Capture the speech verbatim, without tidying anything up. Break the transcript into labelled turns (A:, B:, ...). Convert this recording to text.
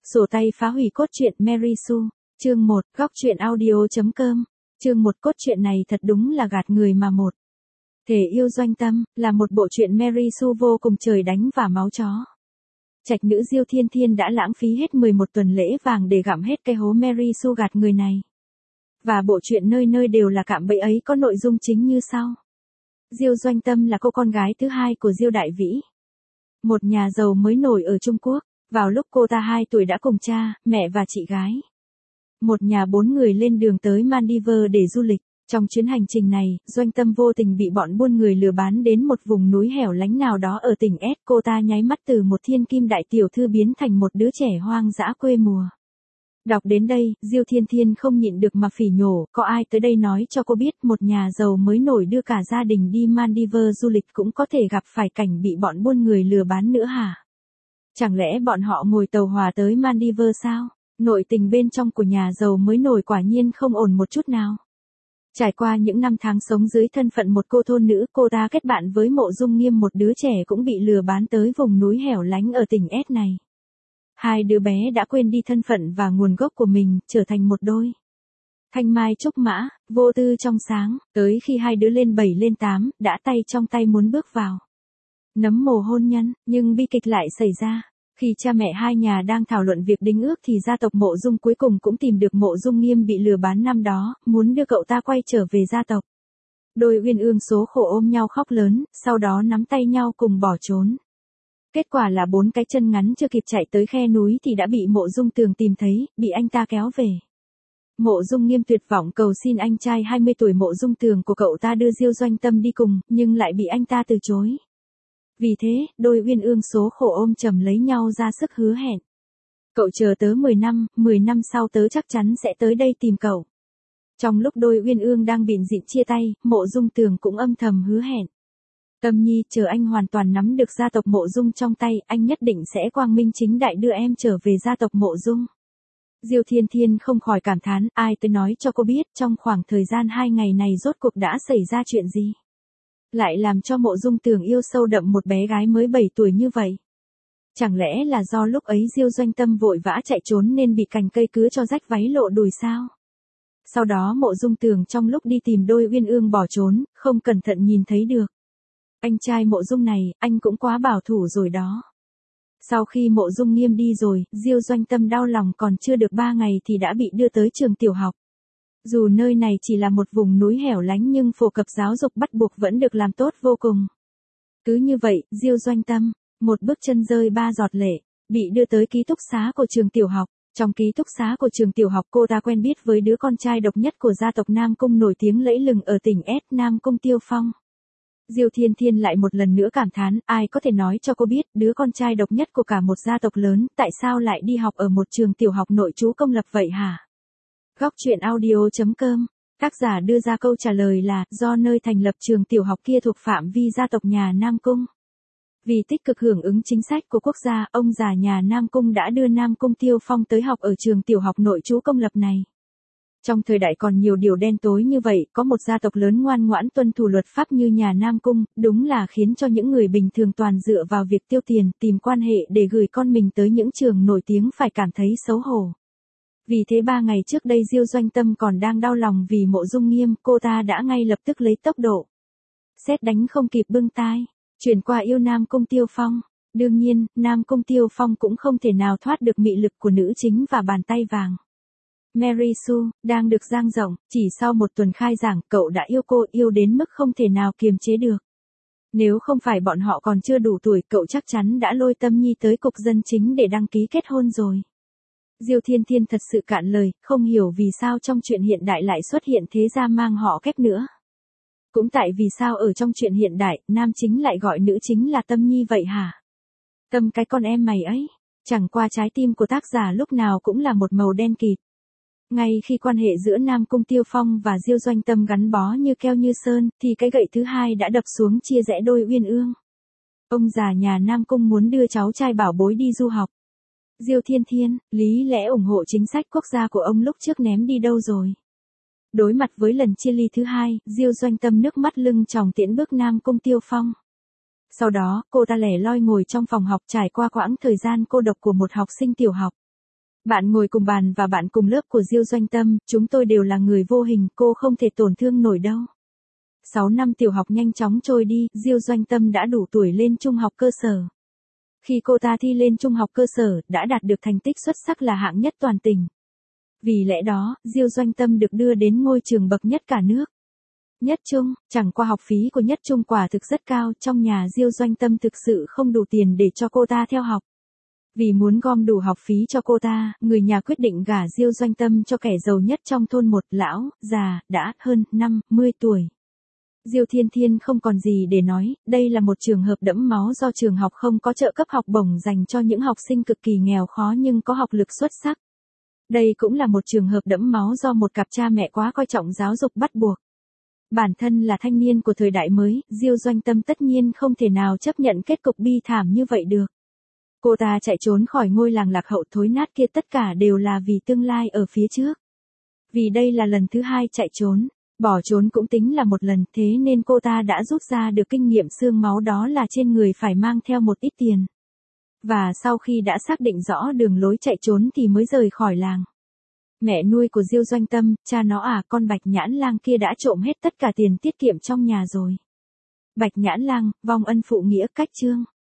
A: Sổ tay phá hủy cốt truyện Mary Sue, chương một, góc truyện audio.com, chương một. Cốt truyện này thật đúng là gạt người mà một. Thể yêu doanh tâm, là một bộ truyện Mary Sue vô cùng trời đánh và máu chó. Trạch nữ Diêu Thiên Thiên đã lãng phí hết mười một tuần lễ vàng để gặm hết cái hố Mary Sue gạt người này. Và bộ truyện nơi nơi đều là cạm bẫy ấy có nội dung chính như sau. Diêu Doanh Tâm là cô con gái thứ hai của Diêu Đại Vĩ, một nhà giàu mới nổi ở Trung Quốc. Vào lúc cô ta hai tuổi đã cùng cha, mẹ và chị gái, một nhà bốn người lên đường tới Maldives để du lịch. Trong chuyến hành trình này, Doanh Tâm vô tình bị bọn buôn người lừa bán đến một vùng núi hẻo lánh nào đó ở tỉnh S. Cô ta nháy mắt từ một thiên kim đại tiểu thư biến thành một đứa trẻ hoang dã quê mùa. Đọc đến đây, Diêu Thiên Thiên không nhịn được mà phỉ nhổ, có ai tới đây nói cho cô biết một nhà giàu mới nổi đưa cả gia đình đi Maldives du lịch cũng có thể gặp phải cảnh bị bọn buôn người lừa bán nữa hả? Chẳng lẽ bọn họ ngồi tàu hỏa tới Maldives sao? Nội tình bên trong của nhà giàu mới nổi quả nhiên không ổn một chút nào. Trải qua những năm tháng sống dưới thân phận một cô thôn nữ, cô ta kết bạn với Mộ Dung Nghiêm, một đứa trẻ cũng bị lừa bán tới vùng núi hẻo lánh ở tỉnh S này. Hai đứa bé đã quên đi thân phận và nguồn gốc của mình, trở thành một đôi thanh mai trúc mã, vô tư trong sáng, tới khi hai đứa lên bảy lên tám, đã tay trong tay muốn bước vào nấm mồ hôn nhân, nhưng bi kịch lại xảy ra. Khi cha mẹ hai nhà đang thảo luận việc đính ước thì gia tộc Mộ Dung cuối cùng cũng tìm được Mộ Dung Nghiêm bị lừa bán năm đó, muốn đưa cậu ta quay trở về gia tộc. Đôi uyên ương số khổ ôm nhau khóc lớn, sau đó nắm tay nhau cùng bỏ trốn. Kết quả là bốn cái chân ngắn chưa kịp chạy tới khe núi thì đã bị Mộ Dung Tường tìm thấy, bị anh ta kéo về. Mộ Dung Nghiêm tuyệt vọng cầu xin anh trai hai mươi tuổi Mộ Dung Tường của cậu ta đưa Diêu Doanh Tâm đi cùng, nhưng lại bị anh ta từ chối. Vì thế, đôi uyên ương số khổ ôm chầm lấy nhau ra sức hứa hẹn. Cậu chờ tớ mười năm, mười năm sau tớ chắc chắn sẽ tới đây tìm cậu. Trong lúc đôi uyên ương đang bịn dịn chia tay, Mộ Dung Tường cũng âm thầm hứa hẹn. Tâm nhi, chờ anh hoàn toàn nắm được gia tộc Mộ Dung trong tay, anh nhất định sẽ quang minh chính đại đưa em trở về gia tộc Mộ Dung. Diêu Thiên Thiên không khỏi cảm thán, ai tới nói cho cô biết trong khoảng thời gian hai ngày này rốt cuộc đã xảy ra chuyện gì? Lại làm cho Mộ Dung Tường yêu sâu đậm một bé gái mới bảy tuổi như vậy. Chẳng lẽ là do lúc ấy Diêu Doanh Tâm vội vã chạy trốn nên bị cành cây cứa cho rách váy lộ đùi sao? Sau đó Mộ Dung Tường trong lúc đi tìm đôi uyên ương bỏ trốn, không cẩn thận nhìn thấy được. Anh trai Mộ Dung này, anh cũng quá bảo thủ rồi đó. Sau khi Mộ Dung Nghiêm đi rồi, Diêu Doanh Tâm đau lòng còn chưa được ba ngày thì đã bị đưa tới trường tiểu học. Dù nơi này chỉ là một vùng núi hẻo lánh nhưng phổ cập giáo dục bắt buộc vẫn được làm tốt vô cùng. Cứ như vậy, Diêu Doanh Tâm, một bước chân rơi ba giọt lệ, bị đưa tới ký túc xá của trường tiểu học. Trong ký túc xá của trường tiểu học cô ta quen biết với đứa con trai độc nhất của gia tộc Nam Cung nổi tiếng lẫy lừng ở tỉnh S, Nam Cung Tiêu Phong. Diêu Thiên Thiên lại một lần nữa cảm thán, ai có thể nói cho cô biết, đứa con trai độc nhất của cả một gia tộc lớn, tại sao lại đi học ở một trường tiểu học nội trú công lập vậy hả? Góc truyện audio.com, tác giả đưa ra câu trả lời là, do nơi thành lập trường tiểu học kia thuộc phạm vi gia tộc nhà Nam Cung. Vì tích cực hưởng ứng chính sách của quốc gia, ông già nhà Nam Cung đã đưa Nam Cung Tiêu Phong tới học ở trường tiểu học nội trú công lập này. Trong thời đại còn nhiều điều đen tối như vậy, có một gia tộc lớn ngoan ngoãn tuân thủ luật pháp như nhà Nam Cung, đúng là khiến cho những người bình thường toàn dựa vào việc tiêu tiền, tìm quan hệ để gửi con mình tới những trường nổi tiếng phải cảm thấy xấu hổ. Vì thế ba ngày trước đây Diêu Doanh Tâm còn đang đau lòng vì Mộ Dung Nghiêm, cô ta đã ngay lập tức lấy tốc độ sét đánh không kịp bưng tai, chuyển qua yêu Nam Cung Tiêu Phong. Đương nhiên, Nam Cung Tiêu Phong cũng không thể nào thoát được mị lực của nữ chính và bàn tay vàng. Mary Sue, đang được dang rộng, chỉ sau một tuần khai giảng, cậu đã yêu cô, yêu đến mức không thể nào kiềm chế được. Nếu không phải bọn họ còn chưa đủ tuổi, cậu chắc chắn đã lôi Tâm Nhi tới cục dân chính để đăng ký kết hôn rồi. Diêu Thiên Thiên thật sự cạn lời, không hiểu vì sao trong chuyện hiện đại lại xuất hiện thế gia mang họ Kép nữa. Cũng tại vì sao ở trong chuyện hiện đại, nam chính lại gọi nữ chính là Tâm Nhi vậy hả? Tâm cái con em mày ấy, chẳng qua trái tim của tác giả lúc nào cũng là một màu đen kịt. Ngay khi quan hệ giữa Nam Cung Tiêu Phong và Diêu Doanh Tâm gắn bó như keo như sơn, thì cái gậy thứ hai đã đập xuống chia rẽ đôi uyên ương. Ông già nhà Nam Cung muốn đưa cháu trai bảo bối đi du học. Diêu Thiên Thiên, lý lẽ ủng hộ chính sách quốc gia của ông lúc trước ném đi đâu rồi? Đối mặt với lần chia ly thứ hai, Diêu Doanh Tâm nước mắt lưng tròng tiễn bước Nam Cung Tiêu Phong. Sau đó, cô ta lẻ loi ngồi trong phòng học trải qua quãng thời gian cô độc của một học sinh tiểu học. Bạn ngồi cùng bàn và bạn cùng lớp của Diêu Doanh Tâm, chúng tôi đều là người vô hình, cô không thể tổn thương nổi đâu. sáu năm tiểu học nhanh chóng trôi đi, Diêu Doanh Tâm đã đủ tuổi lên trung học cơ sở. Khi cô ta thi lên trung học cơ sở, đã đạt được thành tích xuất sắc là hạng nhất toàn tỉnh. Vì lẽ đó, Diêu Doanh Tâm được đưa đến ngôi trường bậc nhất cả nước. Nhất trung, chẳng qua học phí của nhất trung quả thực rất cao, trong nhà Diêu Doanh Tâm thực sự không đủ tiền để cho cô ta theo học. Vì muốn gom đủ học phí cho cô ta, người nhà quyết định gả Diêu Doanh Tâm cho kẻ giàu nhất trong thôn, một lão, già, đã hơn năm mươi tuổi. Diêu Thiên Thiên không còn gì để nói, đây là một trường hợp đẫm máu do trường học không có trợ cấp học bổng dành cho những học sinh cực kỳ nghèo khó nhưng có học lực xuất sắc. Đây cũng là một trường hợp đẫm máu do một cặp cha mẹ quá coi trọng giáo dục bắt buộc. Bản thân là thanh niên của thời đại mới, Diêu Doanh Tâm tất nhiên không thể nào chấp nhận kết cục bi thảm như vậy được. Cô ta chạy trốn khỏi ngôi làng lạc hậu thối nát kia, tất cả đều là vì tương lai ở phía trước. Vì đây là lần thứ hai chạy trốn, bỏ trốn cũng tính là một lần, thế nên cô ta đã rút ra được kinh nghiệm xương máu, đó là trên người phải mang theo một ít tiền. Và sau khi đã xác định rõ đường lối chạy trốn thì mới rời khỏi làng. Mẹ nuôi của Diêu Doanh Tâm, cha nó à, con Bạch Nhãn Lang kia đã trộm hết tất cả tiền tiết kiệm trong nhà rồi. Bạch Nhãn Lang, vong ân phụ nghĩa, cách chương.